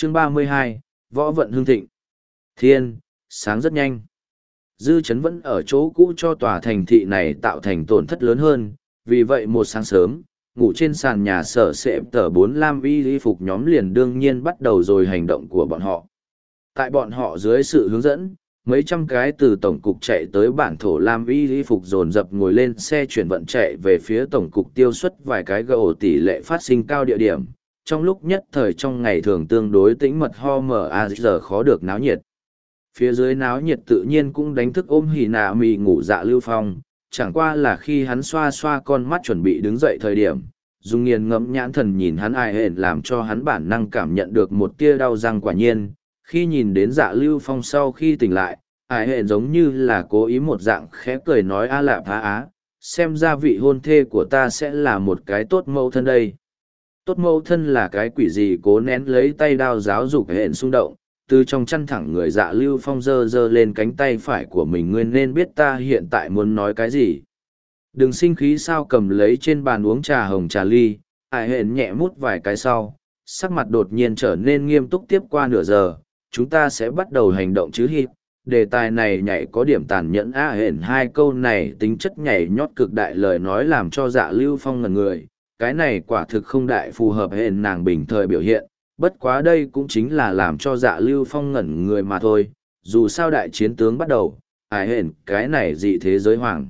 Chương 32, Võ vận hương thịnh. Thiên, sáng rất nhanh. Dư chấn vẫn ở chỗ cũ cho tòa thành thị này tạo thành tổn thất lớn hơn, vì vậy một sáng sớm, ngủ trên sàn nhà sở sệm tờ 4 lam y phục nhóm liền đương nhiên bắt đầu rồi hành động của bọn họ. Tại bọn họ dưới sự hướng dẫn, mấy trăm cái từ tổng cục chạy tới bản thổ lam y phục dồn dập ngồi lên xe chuyển vận chạy về phía tổng cục tiêu xuất vài cái gầu tỷ lệ phát sinh cao địa điểm. Trong lúc nhất thời trong ngày thường tương đối tĩnh mật ho mờ a giờ khó được náo nhiệt. Phía dưới náo nhiệt tự nhiên cũng đánh thức ôm hỉ nạ mì ngủ dạ Lưu Phong, chẳng qua là khi hắn xoa xoa con mắt chuẩn bị đứng dậy thời điểm, dùng nghiền ngẫm nhãn thần nhìn hắn ai hển làm cho hắn bản năng cảm nhận được một tia đau răng quả nhiên. Khi nhìn đến dạ Lưu Phong sau khi tỉnh lại, ai hển giống như là cố ý một dạng khẽ cười nói a lạp á á, xem ra vị hôn thê của ta sẽ là một cái tốt mẫu thân đây. Tốt mẫu thân là cái quỷ gì cố nén lấy tay đao giáo dục hển xung động, từ trong chăn thẳng người dạ Lưu Phong giơ giơ lên cánh tay phải của mình ngươi nên biết ta hiện tại muốn nói cái gì. Đừng sinh khí sao cầm lấy trên bàn uống trà hồng trà ly, ai hển nhẹ mút vài cái sau, sắc mặt đột nhiên trở nên nghiêm túc tiếp qua nửa giờ, chúng ta sẽ bắt đầu hành động chứ hít. Đề tài này nhảy có điểm tàn nhẫn a hển hai câu này tính chất nhảy nhót cực đại lời nói làm cho dạ Lưu Phong ngẩn người, cái này quả thực không đại phù hợp hển nàng bình thời biểu hiện. Bất quá đây cũng chính là làm cho dạ Lưu Phong ngẩn người mà thôi, dù sao đại chiến tướng bắt đầu, ai hển cái này dị thế giới hoàng.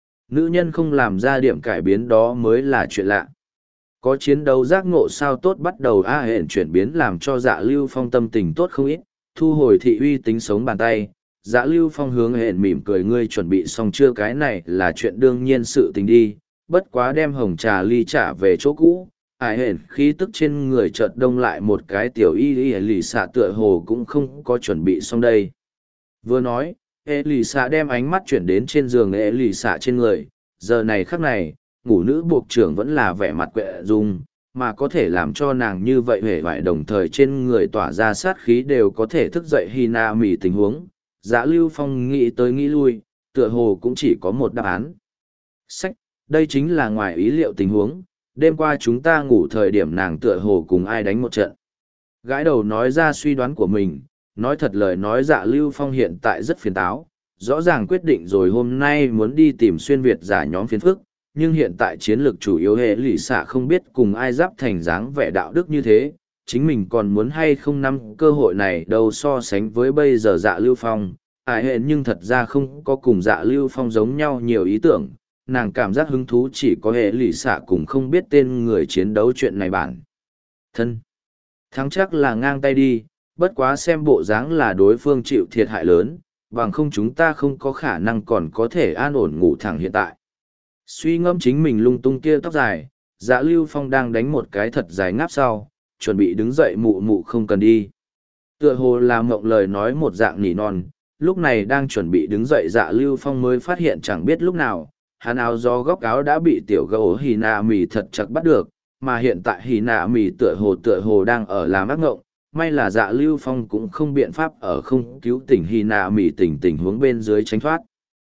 Nữ nhân không làm ra điểm cải biến đó mới là chuyện lạ. Có chiến đấu giác ngộ sao tốt bắt đầu a hển chuyển biến làm cho dạ Lưu Phong tâm tình tốt không ít, thu hồi thị uy tính sống bàn tay. Dạ Lưu Phong hướng hển mỉm cười ngươi chuẩn bị xong chưa cái này là chuyện đương nhiên sự tình đi, bất quá đem hồng trà ly trả về chỗ cũ. Ai hển khí tức trên người chợt đông lại một cái tiểu y lì xạ tựa hồ cũng không có chuẩn bị xong đây. Vừa nói, lì xạ đem ánh mắt chuyển đến trên giường lì xạ trên người, giờ này khắc này, ngủ nữ buộc trưởng vẫn là vẻ mặt quệ dung, mà có thể làm cho nàng như vậy hề vải đồng thời trên người tỏa ra sát khí đều có thể thức dậy hy na mỉ tình huống. Dạ Lưu Phong nghĩ tới nghĩ lui, tựa hồ cũng chỉ có một đáp án. Sách, đây chính là ngoài ý liệu tình huống. Đêm qua chúng ta ngủ thời điểm nàng tựa hồ cùng ai đánh một trận. Gái đầu nói ra suy đoán của mình, nói thật lời nói dạ Lưu Phong hiện tại rất phiền táo, rõ ràng quyết định rồi hôm nay muốn đi tìm xuyên Việt giả nhóm phiền phức, nhưng hiện tại chiến lược chủ yếu hệ lụy xạ không biết cùng ai giáp thành dáng vẻ đạo đức như thế, chính mình còn muốn hay không nắm cơ hội này đâu so sánh với bây giờ dạ Lưu Phong, ai hệ nhưng thật ra không có cùng dạ Lưu Phong giống nhau nhiều ý tưởng. Nàng cảm giác hứng thú chỉ có hệ lụy xạ cùng không biết tên người chiến đấu chuyện này bản thân thắng chắc là ngang tay đi, bất quá xem bộ dáng là đối phương chịu thiệt hại lớn, bằng không chúng ta không có khả năng còn có thể an ổn ngủ thẳng hiện tại. Suy ngẫm chính mình lung tung kia tóc dài, dạ Lưu Phong đang đánh một cái thật dài ngáp sau, chuẩn bị đứng dậy mụ mụ không cần đi. Tựa hồ là mộng lời nói một dạng nỉ non, lúc này đang chuẩn bị đứng dậy dạ Lưu Phong mới phát hiện chẳng biết lúc nào hắn áo gió góc áo đã bị tiểu gấu hì nạ mì thật chặt bắt được, mà hiện tại hì nạ mì tựa hồ đang ở làm ác ngộng, may là dạ Lưu Phong cũng không biện pháp ở không cứu tỉnh hì nạ mì tình huống bên dưới tránh thoát.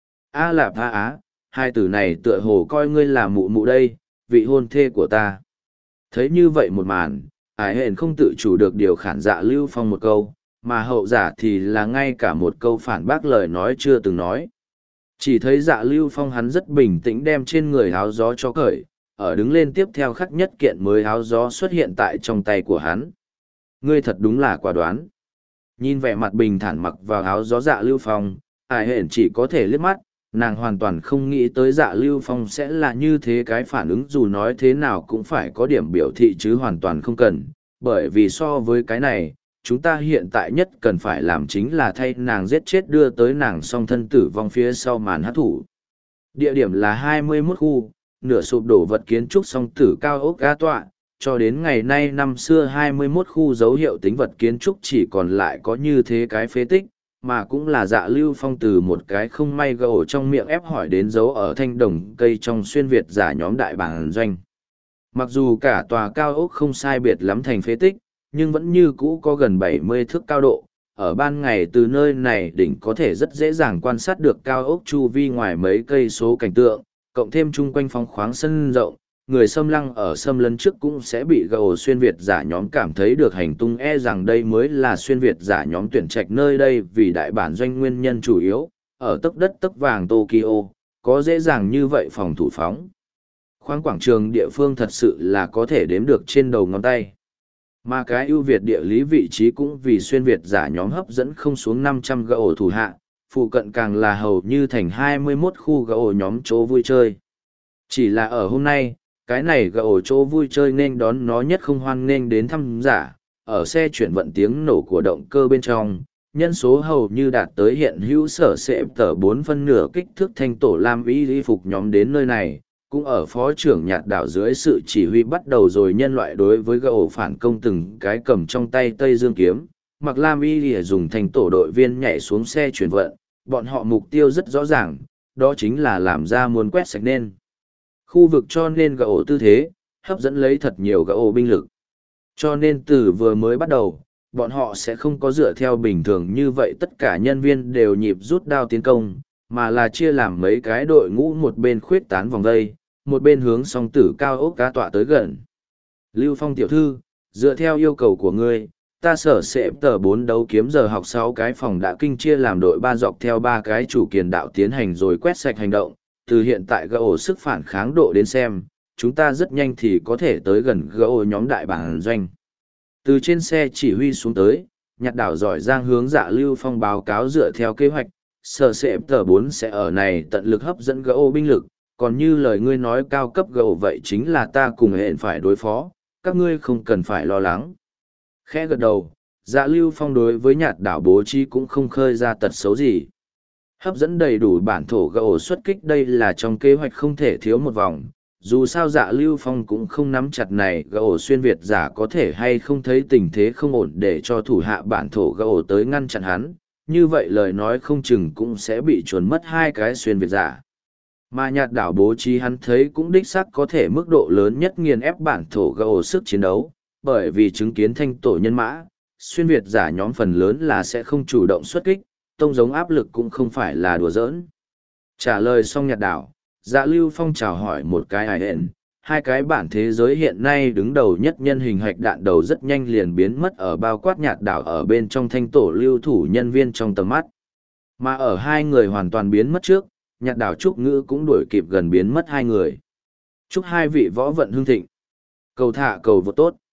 A lạp a á, hai từ này tựa hồ coi ngươi là mụ mụ đây, vị hôn thê của ta. Thấy như vậy một màn, ải hển không tự chủ được điều khản dạ Lưu Phong một câu, mà hậu giả thì là ngay cả một câu phản bác lời nói chưa từng nói. Chỉ thấy dạ Lưu Phong hắn rất bình tĩnh đem trên người áo gió cho cởi, ở đứng lên tiếp theo khắc nhất kiện mới áo gió xuất hiện tại trong tay của hắn. Ngươi thật đúng là quả đoán. Nhìn vẻ mặt bình thản mặc vào áo gió dạ Lưu Phong, ai hển chỉ có thể liếc mắt, nàng hoàn toàn không nghĩ tới dạ Lưu Phong sẽ là như thế cái phản ứng dù nói thế nào cũng phải có điểm biểu thị chứ hoàn toàn không cần, bởi vì so với cái này, chúng ta hiện tại nhất cần phải làm chính là thay nàng giết chết đưa tới nàng song thân tử vong phía sau màn hát thủ. Địa điểm là 21 khu, nửa sụp đổ vật kiến trúc song tử cao ốc ga tọa, cho đến ngày nay năm xưa 21 khu dấu hiệu tính vật kiến trúc chỉ còn lại có như thế cái phế tích, mà cũng là dạ Lưu Phong từ một cái không may gầu trong miệng ép hỏi đến dấu ở thanh đồng cây trong xuyên Việt giả nhóm đại bản doanh. Mặc dù cả tòa cao ốc không sai biệt lắm thành phế tích, nhưng vẫn như cũ có gần 70 thước cao độ. Ở ban ngày từ nơi này đỉnh có thể rất dễ dàng quan sát được cao ốc chu vi ngoài mấy cây số cảnh tượng, cộng thêm chung quanh phóng khoáng sân rộng, người xâm lăng ở xâm lấn trước cũng sẽ bị gầu xuyên Việt giả nhóm cảm thấy được hành tung, rằng đây mới là xuyên Việt giả nhóm tuyển trạch nơi đây, vì đại bản doanh nguyên nhân chủ yếu, ở tấc đất tấc vàng Tokyo, có dễ dàng như vậy phòng thủ phóng. Khoáng quảng trường địa phương thật sự là có thể đếm được trên đầu ngón tay. Mà cái ưu việt địa lý vị trí cũng vì xuyên Việt giả nhóm hấp dẫn không xuống 500 gỗ thủ hạ, phụ cận càng là hầu như thành 21 khu gỗ nhóm chỗ vui chơi. Chỉ là ở hôm nay, cái này gỗ chỗ vui chơi nên đón nó nhất không hoan nghênh đến thăm giả, ở xe chuyển vận tiếng nổ của động cơ bên trong, nhân số hầu như đạt tới hiện hữu sở sẽ tờ 4 phân nửa kích thước thanh tổ lam y phục nhóm đến nơi này, cũng ở phó trưởng nhạt đảo dưới sự chỉ huy bắt đầu rồi nhân loại đối với gỗ phản công, từng cái cầm trong tay Tây Dương kiếm, mặc lam y dùng thành tổ đội viên nhảy xuống xe chuyển vận, bọn họ mục tiêu rất rõ ràng, đó chính là làm ra muốn quét sạch nên khu vực, cho nên gỗ tư thế, hấp dẫn lấy thật nhiều gỗ binh lực. Cho nên từ vừa mới bắt đầu, bọn họ sẽ không có dựa theo bình thường như vậy tất cả nhân viên đều nhịp rút đao tiến công, mà là chia làm mấy cái đội ngũ, một bên khuyết tán vòng vây, một bên hướng song tử cao ốc cá tọa tới gần. Lưu Phong tiểu thư, dựa theo yêu cầu của ngươi, ta sở sẽ tờ 4 đấu kiếm giờ học 6 cái phòng đã kinh chia làm đội 3 dọc theo 3 cái chủ kiền đạo tiến hành rồi quét sạch hành động. Từ hiện tại gỗ sức phản kháng độ đến xem, chúng ta rất nhanh thì có thể tới gần gỗ nhóm đại bản doanh. Từ trên xe chỉ huy xuống tới, nhạt đảo giỏi giang hướng Dạ Lưu Phong báo cáo dựa theo kế hoạch, sở sẽ tờ 4 sẽ ở này tận lực hấp dẫn gỗ binh lực, còn như lời ngươi nói cao cấp gỗ vậy chính là ta cùng hẹn phải đối phó, các ngươi không cần phải lo lắng. Khẽ gật đầu, Dạ Lưu Phong đối với nhạt đảo bố trí cũng không khơi ra tật xấu gì. Hấp dẫn đầy đủ bản thổ gỗ xuất kích, đây là trong kế hoạch không thể thiếu một vòng. Dù sao Dạ Lưu Phong cũng không nắm chặt này gỗ xuyên Việt giả có thể hay không thấy tình thế không ổn để cho thủ hạ bản thổ gỗ tới ngăn chặn hắn, như vậy lời nói không chừng cũng sẽ bị chuồn mất 2 cái xuyên Việt giả. Mà nhạt đảo bố trí hắn thấy cũng đích xác có thể mức độ lớn nhất nghiền ép bản thổ gỗ sức chiến đấu, bởi vì chứng kiến thanh tổ nhân mã, xuyên Việt giả nhóm phần lớn là sẽ không chủ động xuất kích, tông giống áp lực cũng không phải là đùa giỡn. Trả lời xong nhạt đảo, Dạ Lưu Phong chào hỏi một cái ai hẹn, 2 cái bản thế giới hiện nay đứng đầu nhất nhân hình hạch đạn đầu rất nhanh liền biến mất ở bao quát nhạt đảo ở bên trong thanh tổ lưu thủ nhân viên trong tầm mắt. Mà ở 2 người hoàn toàn biến mất trước, nhạt đảo Trúc Ngữ cũng đuổi kịp gần biến mất 2 người. Chúc 2 vị võ vận hương thịnh. Cầu thả cầu vô tốt.